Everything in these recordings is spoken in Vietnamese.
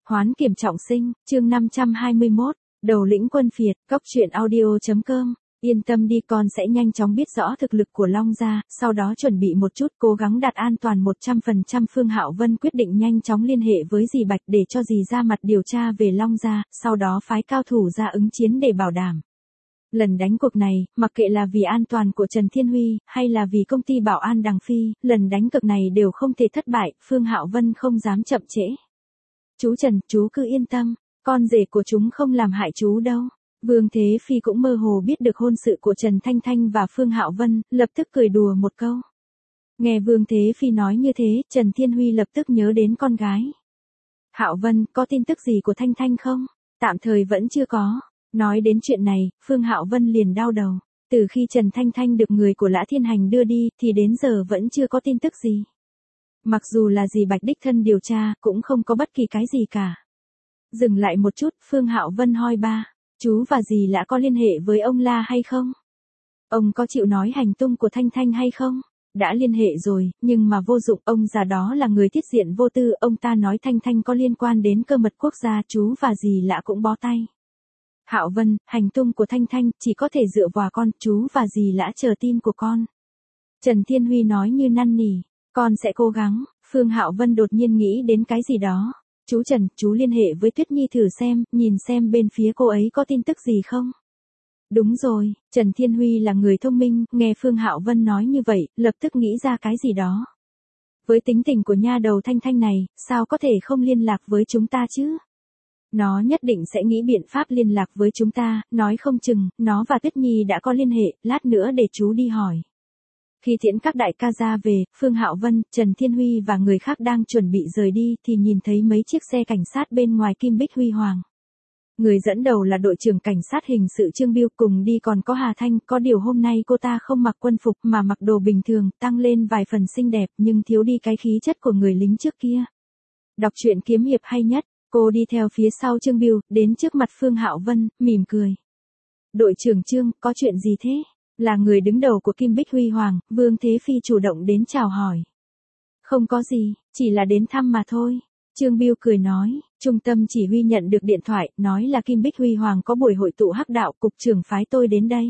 Hoán kiểm trọng sinh, chương 521, đầu lĩnh quân phiệt, cóc truyện audio.com. Yên tâm đi, con sẽ nhanh chóng biết rõ thực lực của Long gia, sau đó chuẩn bị một chút, cố gắng đạt an toàn 100%. Phương Hạo Vân quyết định nhanh chóng liên hệ với dì Bạch để cho dì ra mặt điều tra về Long gia, sau đó phái cao thủ ra ứng chiến để bảo đảm. Lần đánh cuộc này, mặc kệ là vì an toàn của Trần Thiên Huy, hay là vì công ty bảo an Đằng Phi, lần đánh cược này đều không thể thất bại, Phương Hạo Vân không dám chậm trễ. Chú Trần, chú cứ yên tâm, con rể của chúng không làm hại chú đâu. Vương Thế Phi cũng mơ hồ biết được hôn sự của Trần Thanh Thanh và Phương Hạo Vân, lập tức cười đùa một câu. Nghe Vương Thế Phi nói như thế, Trần Thiên Huy lập tức nhớ đến con gái. Hạo Vân, có tin tức gì của Thanh Thanh không? Tạm thời vẫn chưa có. Nói đến chuyện này, Phương Hạo Vân liền đau đầu. Từ khi Trần Thanh Thanh được người của Lã Thiên Hành đưa đi, thì đến giờ vẫn chưa có tin tức gì. Mặc dù là dì Bạch đích thân điều tra, cũng không có bất kỳ cái gì cả. Dừng lại một chút, Phương Hạo Vân hỏi ba, chú và dì Lã có liên hệ với ông La hay không? Ông có chịu nói hành tung của Thanh Thanh hay không? Đã liên hệ rồi, nhưng mà vô dụng, ông già đó là người tiết diện vô tư, ông ta nói Thanh Thanh có liên quan đến cơ mật quốc gia, chú và dì Lã cũng bó tay. Hạo Vân, hành tung của Thanh Thanh chỉ có thể dựa vào con, chú và dì Lã chờ tin của con. Trần Thiên Huy nói như năn nỉ, con sẽ cố gắng. Phương Hạo Vân đột nhiên nghĩ đến cái gì đó. Chú Trần, chú liên hệ với Tuyết Nhi thử xem, nhìn xem bên phía cô ấy có tin tức gì không. Đúng rồi, Trần Thiên Huy là người thông minh, nghe Phương Hạo Vân nói như vậy, lập tức nghĩ ra cái gì đó. Với tính tình của nha đầu Thanh Thanh này, sao có thể không liên lạc với chúng ta chứ? Nó nhất định sẽ nghĩ biện pháp liên lạc với chúng ta, nói không chừng, nó và Tuyết Nhi đã có liên hệ, lát nữa để chú đi hỏi. Khi tiễn các đại ca ra về, Phương Hạo Vân, Trần Thiên Huy và người khác đang chuẩn bị rời đi thì nhìn thấy mấy chiếc xe cảnh sát bên ngoài Kim Bích Huy Hoàng. Người dẫn đầu là đội trưởng cảnh sát hình sự Trương Biêu, cùng đi còn có Hà Thanh, có điều hôm nay cô ta không mặc quân phục mà mặc đồ bình thường, tăng lên vài phần xinh đẹp nhưng thiếu đi cái khí chất của người lính trước kia. Đọc truyện kiếm hiệp hay nhất. Cô đi theo phía sau Trương Biêu, đến trước mặt Phương Hạo Vân, mỉm cười. Đội trưởng Trương, có chuyện gì thế? Là người đứng đầu của Kim Bích Huy Hoàng, Vương Thế Phi chủ động đến chào hỏi. Không có gì, chỉ là đến thăm mà thôi. Trương Biêu cười nói, trung tâm chỉ huy nhận được điện thoại, nói là Kim Bích Huy Hoàng có buổi hội tụ hắc đạo, cục trưởng phái tôi đến đây.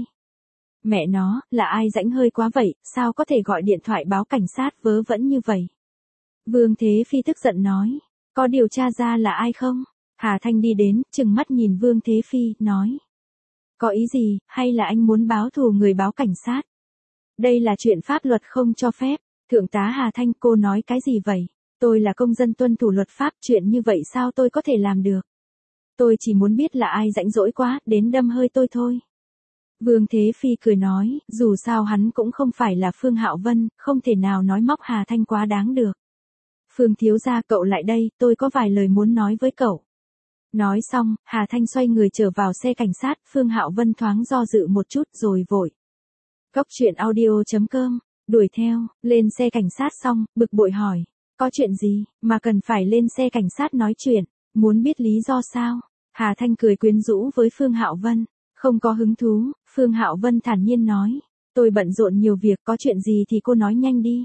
Mẹ nó, là ai rãnh hơi quá vậy, sao có thể gọi điện thoại báo cảnh sát vớ vẩn như vậy? Vương Thế Phi tức giận nói. Có điều tra ra là ai không? Hà Thanh đi đến, trừng mắt nhìn Vương Thế Phi, nói. Có ý gì, hay là anh muốn báo thù người báo cảnh sát? Đây là chuyện pháp luật không cho phép. Thượng tá Hà Thanh, cô nói cái gì vậy? Tôi là công dân tuân thủ luật pháp, chuyện như vậy sao tôi có thể làm được? Tôi chỉ muốn biết là ai rãnh rỗi quá, đến đâm hơi tôi thôi. Vương Thế Phi cười nói, dù sao hắn cũng không phải là Phương Hạo Vân, không thể nào nói móc Hà Thanh quá đáng được. Phương thiếu gia, cậu lại đây, tôi có vài lời muốn nói với cậu. Nói xong, Hà Thanh xoay người trở vào xe cảnh sát, Phương Hạo Vân thoáng do dự một chút rồi vội. Cóc truyện audio.com, đuổi theo, lên xe cảnh sát xong, bực bội hỏi. Có chuyện gì, mà cần phải lên xe cảnh sát nói chuyện, muốn biết lý do sao? Hà Thanh cười quyến rũ với Phương Hạo Vân. Không có hứng thú, Phương Hạo Vân thản nhiên nói. Tôi bận rộn nhiều việc, có chuyện gì thì cô nói nhanh đi.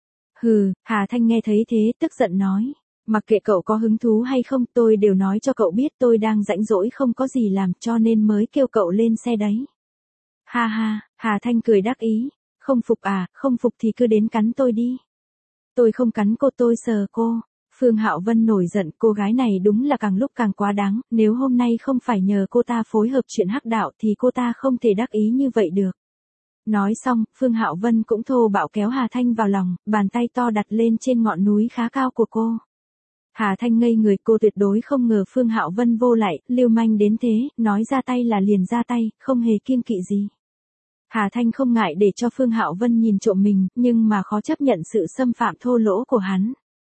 Hừ, Hà Thanh nghe thấy thế, tức giận nói. Mặc kệ cậu có hứng thú hay không, tôi đều nói cho cậu biết tôi đang rãnh rỗi không có gì làm, cho nên mới kêu cậu lên xe đấy. Ha ha, Hà Thanh cười đắc ý. Không phục à, không phục thì cứ đến cắn tôi đi. Tôi không cắn cô, tôi sờ cô. Phương Hạo Vân nổi giận, cô gái này đúng là càng lúc càng quá đáng, nếu hôm nay không phải nhờ cô ta phối hợp chuyện hắc đạo thì cô ta không thể đắc ý như vậy được. Nói xong, Phương Hạo Vân cũng thô bạo kéo Hà Thanh vào lòng, bàn tay to đặt lên trên ngọn núi khá cao của cô. Hà Thanh ngây người, cô tuyệt đối không ngờ Phương Hạo Vân vô lại, lưu manh đến thế, nói ra tay là liền ra tay, không hề kiêng kỵ gì. Hà Thanh không ngại để cho Phương Hạo Vân nhìn trộm mình, nhưng mà khó chấp nhận sự xâm phạm thô lỗ của hắn.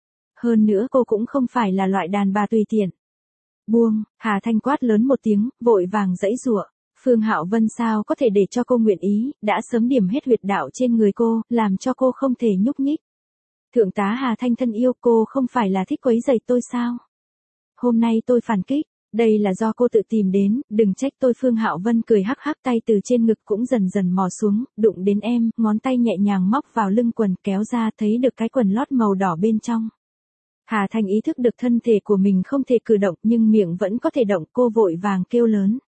Hơn nữa cô cũng không phải là loại đàn bà tùy tiện. Buông, Hà Thanh quát lớn một tiếng, vội vàng giãy giụa. Phương Hạo Vân sao có thể để cho cô nguyện ý, đã sớm điểm hết huyệt đạo trên người cô, làm cho cô không thể nhúc nhích. Thượng tá Hà Thanh thân yêu, cô không phải là thích quấy rầy tôi sao? Hôm nay tôi phản kích, đây là do cô tự tìm đến, đừng trách tôi. Phương Hạo Vân cười hắc hắc, tay từ trên ngực cũng dần dần mò xuống, đụng đến em, ngón tay nhẹ nhàng móc vào lưng quần kéo ra, thấy được cái quần lót màu đỏ bên trong. Hà Thanh ý thức được thân thể của mình không thể cử động nhưng miệng vẫn có thể động, cô vội vàng kêu lớn.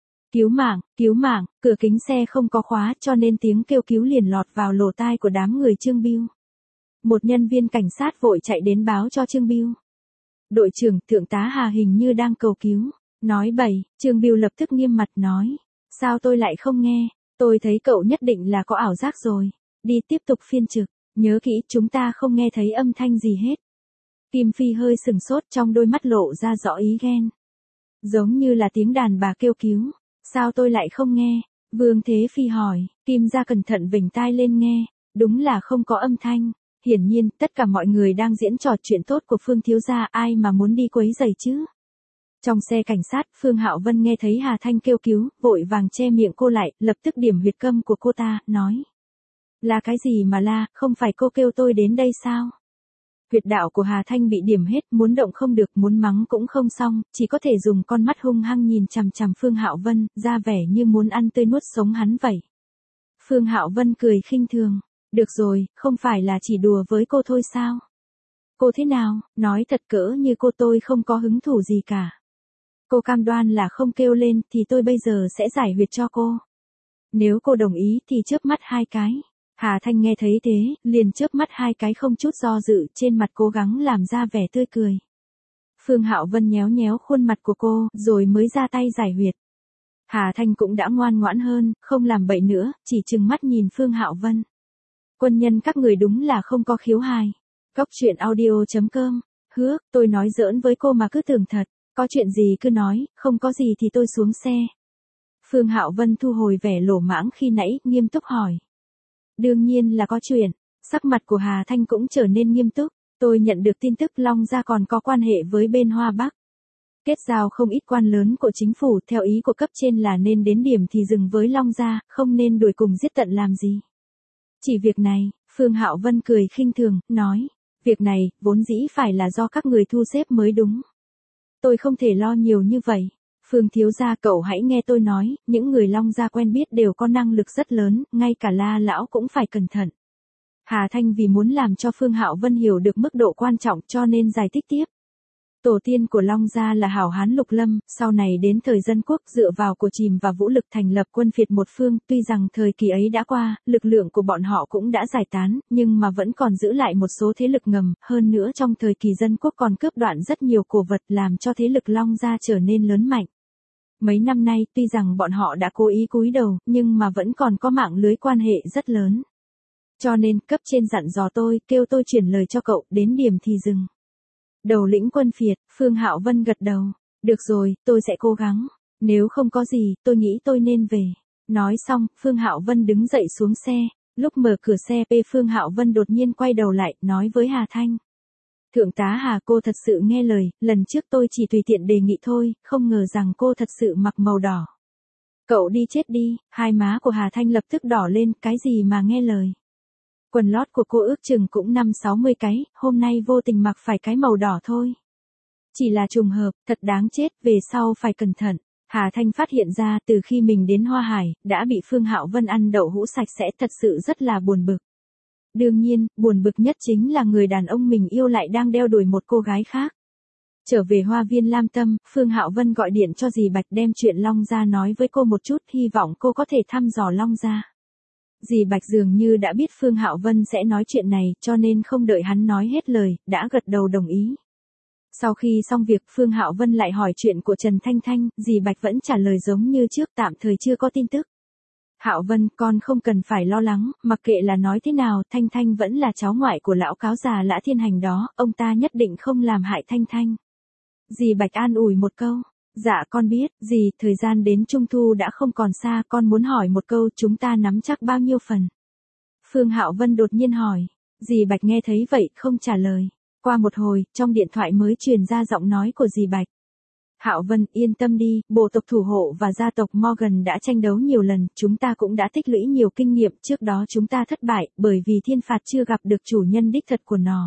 Cứu mạng, cửa kính xe không có khóa cho nên tiếng kêu cứu liền lọt vào lỗ tai của đám người Trương Bưu. Một nhân viên cảnh sát vội chạy đến báo cho Trương Bưu. Đội trưởng, thượng tá Hà hình như đang cầu cứu. Nói bậy, Trương Bưu lập tức nghiêm mặt nói. Sao tôi lại không nghe, tôi thấy cậu nhất định là có ảo giác rồi. Đi tiếp tục phiên trực, nhớ kỹ chúng ta không nghe thấy âm thanh gì hết. Kim Phi hơi sừng sốt, trong đôi mắt lộ ra rõ ý ghen. Giống như là tiếng đàn bà kêu cứu. Sao tôi lại không nghe? Vương Thế Phi hỏi, Kim Gia cẩn thận vểnh tai lên nghe. Đúng là không có âm thanh. Hiển nhiên, tất cả mọi người đang diễn trò chuyện tốt của Phương thiếu gia, ai mà muốn đi quấy rầy chứ. Trong xe cảnh sát, Phương Hạo Vân nghe thấy Hà Thanh kêu cứu, vội vàng che miệng cô lại, lập tức điểm huyệt câm của cô ta, nói. Là cái gì mà la, không phải cô kêu tôi đến đây sao? Huyệt đạo của Hà Thanh bị điểm hết, muốn động không được, muốn mắng cũng không xong, chỉ có thể dùng con mắt hung hăng nhìn chằm chằm Phương Hạo Vân, ra vẻ như muốn ăn tươi nuốt sống hắn vậy. Phương Hạo Vân cười khinh thường. Được rồi, không phải là chỉ đùa với cô thôi sao? Cô thế nào, nói thật cỡ như cô tôi không có hứng thú gì cả. Cô cam đoan là không kêu lên thì tôi bây giờ sẽ giải huyệt cho cô. Nếu cô đồng ý thì chớp mắt 2 cái. Hà Thanh nghe thấy thế, liền chớp mắt 2 cái không chút do dự, trên mặt cố gắng làm ra vẻ tươi cười. Phương Hạo Vân nhéo nhéo khuôn mặt của cô, rồi mới ra tay giải huyệt. Hà Thanh cũng đã ngoan ngoãn hơn, không làm bậy nữa, chỉ trừng mắt nhìn Phương Hạo Vân. Quân nhân các người đúng là không có khiếu hài. Cóc truyện audio.com. Hứa, tôi nói giỡn với cô mà cứ tưởng thật. Có chuyện gì cứ nói, không có gì thì tôi xuống xe. Phương Hạo Vân thu hồi vẻ lỗ mãng khi nãy, nghiêm túc hỏi. Đương nhiên là có chuyện. Sắc mặt của Hà Thanh cũng trở nên nghiêm túc. Tôi nhận được tin tức Long Gia còn có quan hệ với bên Hoa Bắc. Kết giao không ít quan lớn của chính phủ, theo ý của cấp trên là nên đến điểm thì dừng với Long Gia, không nên đuổi cùng giết tận làm gì. Chỉ việc này, Phương Hạo Vân cười khinh thường, nói. Việc này, vốn dĩ phải là do các người thu xếp mới đúng. Tôi không thể lo nhiều như vậy. Phương thiếu gia, cậu hãy nghe tôi nói, những người Long Gia quen biết đều có năng lực rất lớn, ngay cả La lão cũng phải cẩn thận. Hà Thanh vì muốn làm cho Phương Hạo Vân hiểu được mức độ quan trọng cho nên giải thích tiếp. Tổ tiên của Long Gia là hảo hán Lục Lâm, sau này đến thời Dân Quốc dựa vào của Chìm và vũ lực thành lập quân phiệt một phương, tuy rằng thời kỳ ấy đã qua, lực lượng của bọn họ cũng đã giải tán, nhưng mà vẫn còn giữ lại một số thế lực ngầm, hơn nữa trong thời kỳ Dân Quốc còn cướp đoạt rất nhiều cổ vật làm cho thế lực Long Gia trở nên lớn mạnh. Mấy năm nay, tuy rằng bọn họ đã cố ý cúi đầu, nhưng mà vẫn còn có mạng lưới quan hệ rất lớn. Cho nên, cấp trên dặn dò tôi, kêu tôi chuyển lời cho cậu, đến điểm thì dừng. Đầu lĩnh quân phiệt, Phương Hạo Vân gật đầu. Được rồi, tôi sẽ cố gắng. Nếu không có gì, tôi nghĩ tôi nên về. Nói xong, Phương Hạo Vân đứng dậy xuống xe. Lúc mở cửa xe, Phương Hạo Vân đột nhiên quay đầu lại, nói với Hà Thanh. Thượng tá Hà, cô thật sự nghe lời, lần trước tôi chỉ tùy tiện đề nghị thôi, không ngờ rằng cô thật sự mặc màu đỏ. Cậu đi chết đi, hai má của Hà Thanh lập tức đỏ lên, cái gì mà nghe lời. Quần lót của cô ước chừng cũng 50-60 cái, hôm nay vô tình mặc phải cái màu đỏ thôi. Chỉ là trùng hợp, thật đáng chết, về sau phải cẩn thận. Hà Thanh phát hiện ra từ khi mình đến Hoa Hải, đã bị Phương Hạo Vân ăn đậu hũ sạch sẽ, thật sự rất là buồn bực. Đương nhiên, buồn bực nhất chính là người đàn ông mình yêu lại đang đeo đuổi một cô gái khác. Trở về Hoa Viên Lam Tâm, Phương Hạo Vân gọi điện cho dì Bạch đem chuyện Long Gia nói với cô một chút, hy vọng cô có thể thăm dò Long Gia. Dì Bạch dường như đã biết Phương Hạo Vân sẽ nói chuyện này, cho nên không đợi hắn nói hết lời, đã gật đầu đồng ý. Sau khi xong việc, Phương Hạo Vân lại hỏi chuyện của Trần Thanh Thanh, dì Bạch vẫn trả lời giống như trước, tạm thời chưa có tin tức. Hạo Vân, con không cần phải lo lắng, mặc kệ là nói thế nào, Thanh Thanh vẫn là cháu ngoại của lão cáo già Lã Thiên Hành đó, ông ta nhất định không làm hại Thanh Thanh. Dì Bạch an ủi một câu. Dạ con biết, dì, thời gian đến Trung Thu đã không còn xa, con muốn hỏi một câu, chúng ta nắm chắc bao nhiêu phần? Phương Hạo Vân đột nhiên hỏi. Dì Bạch nghe thấy vậy, không trả lời. Qua một hồi, trong điện thoại mới truyền ra giọng nói của dì Bạch. Hạo Vân, yên tâm đi, bộ tộc thủ hộ và gia tộc Morgan đã tranh đấu nhiều lần, chúng ta cũng đã tích lũy nhiều kinh nghiệm, trước đó chúng ta thất bại, bởi vì thiên phạt chưa gặp được chủ nhân đích thật của nó.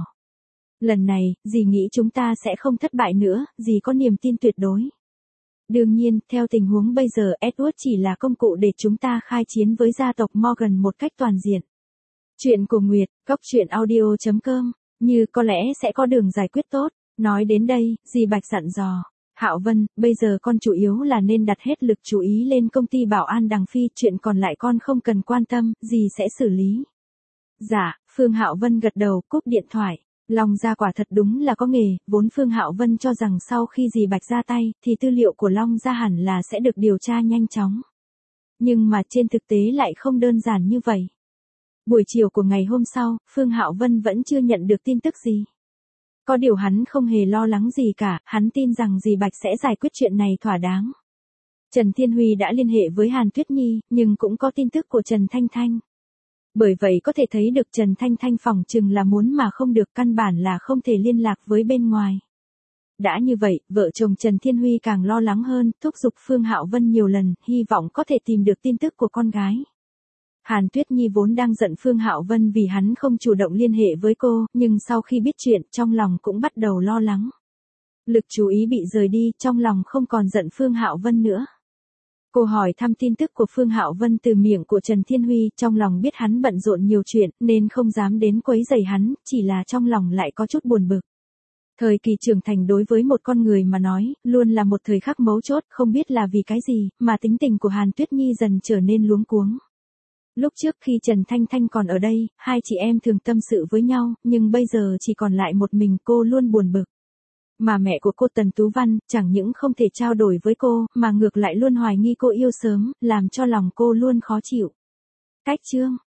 Lần này, dì nghĩ chúng ta sẽ không thất bại nữa, dì có niềm tin tuyệt đối. Đương nhiên, theo tình huống bây giờ, Edward chỉ là công cụ để chúng ta khai chiến với gia tộc Morgan một cách toàn diện. Chuyện của Nguyệt, Cóc truyện audio.com Như có lẽ sẽ có đường giải quyết tốt. Nói đến đây, dì Bạch dặn dò. Hạo Vân, bây giờ con chủ yếu là nên đặt hết lực chú ý lên công ty bảo an Đằng Phi, chuyện còn lại con không cần quan tâm, dì sẽ xử lý. Dạ, Phương Hạo Vân gật đầu, cúp điện thoại. Long Gia quả thật đúng là có nghề, vốn Phương Hạo Vân cho rằng sau khi dì Bạch ra tay, thì tư liệu của Long Gia hẳn là sẽ được điều tra nhanh chóng. Nhưng mà trên thực tế lại không đơn giản như vậy. Buổi chiều của ngày hôm sau, Phương Hạo Vân vẫn chưa nhận được tin tức gì. Có điều hắn không hề lo lắng gì cả, hắn tin rằng dì Bạch sẽ giải quyết chuyện này thỏa đáng. Trần Thiên Huy đã liên hệ với Hàn Tuyết Nhi, nhưng cũng có tin tức của Trần Thanh Thanh. Bởi vậy có thể thấy được Trần Thanh Thanh phỏng chừng là muốn mà không được, căn bản là không thể liên lạc với bên ngoài. Đã như vậy, vợ chồng Trần Thiên Huy càng lo lắng hơn, thúc giục Phương Hạo Vân nhiều lần, hy vọng có thể tìm được tin tức của con gái. Hàn Tuyết Nhi vốn đang giận Phương Hạo Vân vì hắn không chủ động liên hệ với cô, nhưng sau khi biết chuyện, trong lòng cũng bắt đầu lo lắng. Lực chú ý bị rời đi, trong lòng không còn giận Phương Hạo Vân nữa. Cô hỏi thăm tin tức của Phương Hạo Vân từ miệng của Trần Thiên Huy, trong lòng biết hắn bận rộn nhiều chuyện, nên không dám đến quấy rầy hắn, chỉ là trong lòng lại có chút buồn bực. Thời kỳ trưởng thành đối với một con người mà nói, luôn là một thời khắc mấu chốt, không biết là vì cái gì, mà tính tình của Hàn Tuyết Nhi dần trở nên luống cuống. Lúc trước khi Trần Thanh Thanh còn ở đây, hai chị em thường tâm sự với nhau, nhưng bây giờ chỉ còn lại một mình cô luôn buồn bực. Mà mẹ của cô Tần Tú Văn, chẳng những không thể trao đổi với cô, mà ngược lại luôn hoài nghi cô yêu sớm, làm cho lòng cô luôn khó chịu. Cách chương